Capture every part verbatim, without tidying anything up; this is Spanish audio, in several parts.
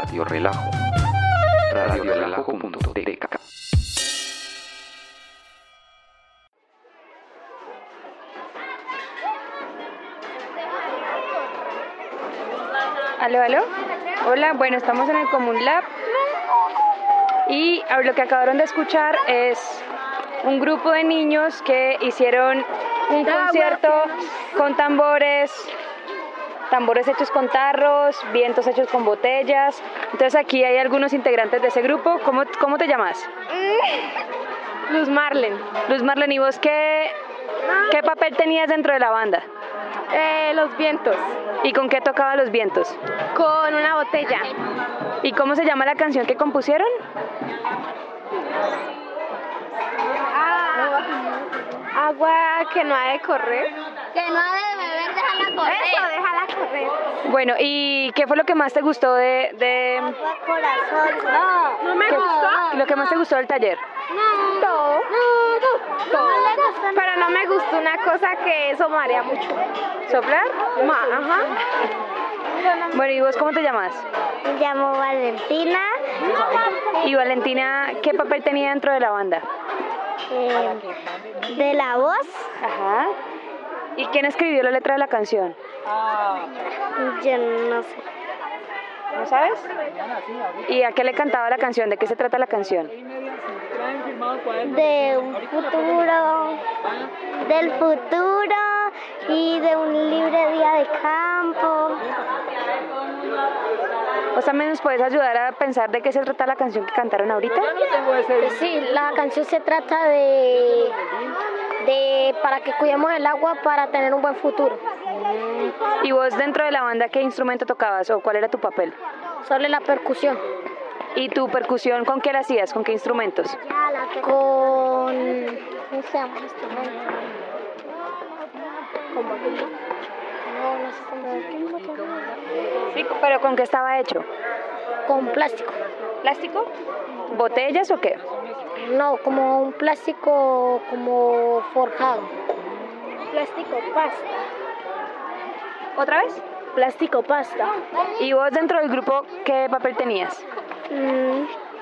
Radio Relajo. radio relajo punto t k. Aló, aló. Hola, bueno, estamos en el Common Lab y lo que acabaron de escuchar es un grupo de niños que hicieron un concierto con tambores, tambores hechos con tarros, vientos hechos con botellas. Entonces aquí hay algunos integrantes de ese grupo. ¿Cómo, cómo te llamas? Luz Marlen. Luz Marlen, ¿y vos qué, qué papel tenías dentro de la banda? Eh, los vientos. ¿Y con qué tocaba los vientos? Con una botella. ¿Y cómo se llama la canción que compusieron? Ah, agua que no ha de correr. Que no ha de beber, déjala correr. Eso, déjala correr. Bueno, ¿y qué fue lo que más te gustó de...? de... Agua, corazón. No, ¿No me ¿qué- gustó? Lo que más te gustó del taller? No. Todo. No, no le gustó. Pero no me gustó una cosa que eso marea mucho. ¿Soplar? Ma, ajá. Bueno, ¿y vos cómo te llamas? Me llamo Valentina. Y Valentina, ¿qué papel tenía dentro de la banda? Eh, de la voz, Ajá. ¿Y quién escribió la letra de la canción? yo no sé. ¿No sabes? ¿Y a qué le cantaba la canción? ¿De qué se trata la canción? De un futuro, del futuro y de un libre día de campo. ¿Vos también nos puedes ayudar a pensar de qué se trata la canción que cantaron ahorita? Sí, la canción se trata de, de para que cuidemos el agua para tener un buen futuro. ¿Y vos dentro de la banda qué instrumento tocabas o cuál era tu papel? Sobre la percusión. ¿Y tu percusión con qué la hacías? ¿Con qué instrumentos? Con... ¿Cómo se llama el instrumento? Con batería. No, no sé cómo. Sí, pero ¿con qué estaba hecho? Con plástico. ¿Plástico? ¿Botellas o qué? No, como un plástico como forjado. Plástico pasta. ¿Otra vez? Plástico pasta. ¿Y vos dentro del grupo qué papel tenías? Mm.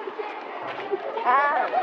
Ah.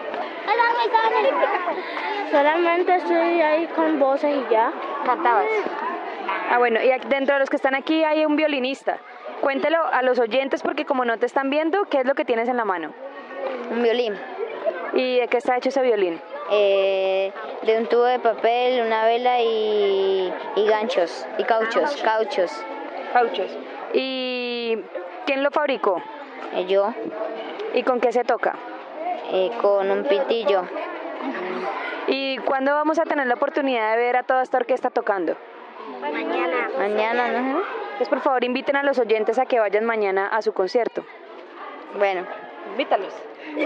Solamente estoy ahí con voces y ya. ¿Cantabas? Ah, bueno, y aquí dentro de los que están aquí hay un violinista. Cuéntelo a los oyentes porque como no te están viendo, ¿qué es lo que tienes en la mano? Un violín, ¿Y de qué está hecho ese violín? eh, de un tubo de papel, una vela y, y ganchos, y cauchos, cauchos. Cauchos. ¿Y quién lo fabricó? Eh, yo, ¿Y con qué se toca? eh, con un pitillo. ¿Y cuándo vamos a tener la oportunidad de ver a toda esta orquesta tocando? Mañana. Mañana, ¿no? Pues por favor inviten a los oyentes a que vayan mañana a su concierto. Bueno. Invítalos. Eh,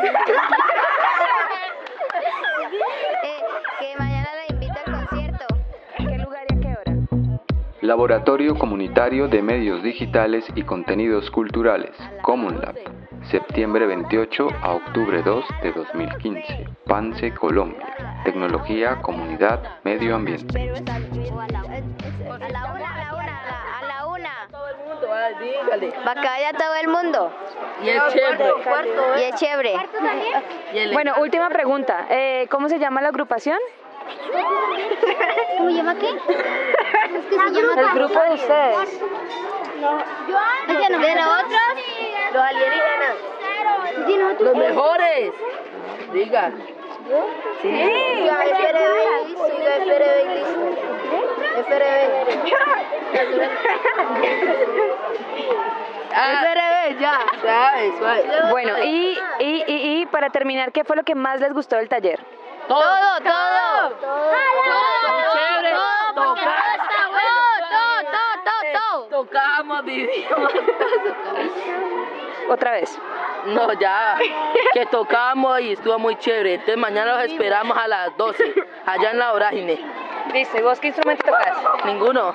que mañana la invita al concierto. ¿En qué lugar y a qué hora? Laboratorio Comunitario de Medios Digitales y Contenidos Culturales, Common Lab, septiembre veintiocho a octubre dos de dos mil quince, Pance, Colombia. Tecnología, comunidad, medio ambiente. Pero está a la una, a la una, a la una, a la una. Todo el mundo, ah, dígale. Va a caer todo el mundo. Y es chévere. Y es chévere. Y el- Bueno, última pregunta. Eh, ¿Cómo se llama la agrupación? ¿Cómo se llama qué? Es que se llama El grupo de ustedes. Oye, ¿no? ¿De nosotros? Los alienígenas. ¿De nosotros? Los mejores. Diga. Sí. Siga F R B, siga F R B y listo. F R B. Ah, F R B, ya. Suave, suave. Bueno, y, y, y, y para terminar, ¿qué fue lo que más les gustó del taller? Todo. Todo, todo. Muy chévere. Todo, porque todo está bueno. Todo, todo, todo, todo. Tocamos, vivíamos. Otra vez. No, ya. Que tocamos y estuvo muy chévere. Entonces mañana los esperamos a las doce. Allá en la vorágine. Listo, ¿y vos qué instrumento tocas? Ninguno.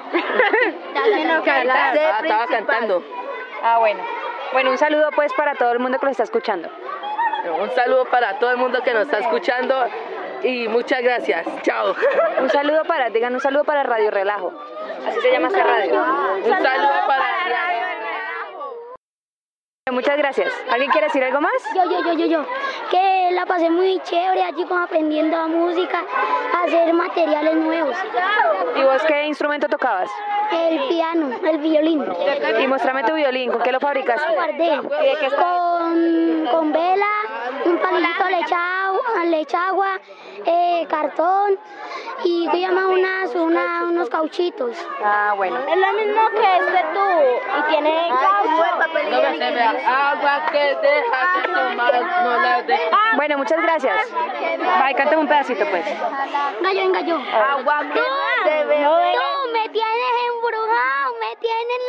Ah, estaba cantando. Ah, bueno. Bueno, un saludo pues para todo el mundo que lo está escuchando. Un saludo para todo el mundo que nos está escuchando y muchas gracias. Chao. Un saludo para, digan un saludo para Radio Relajo. Así se llama esta radio. Un saludo para... Bueno, muchas gracias. ¿Alguien quiere decir algo más? Yo, yo, yo, yo, yo. Que la pasé muy chévere allí como aprendiendo música, a hacer materiales nuevos. ¿Y vos qué instrumento tocabas? El piano, el violín. Y mostrame tu violín, ¿con qué lo fabricaste? Lo guardé con, con vela, un palito le echa agua, le echa agua eh, cartón y se llama unas, una, unos cauchitos. Ah, bueno. Es lo mismo que este tubo y tiene caucho. No me se vea agua que deja de tomar, no la de... Bueno, muchas gracias. Ay, cántame un pedacito, pues. Gallo en gallo. Agua que no se ve. Tú me tienes embrujado, me tienes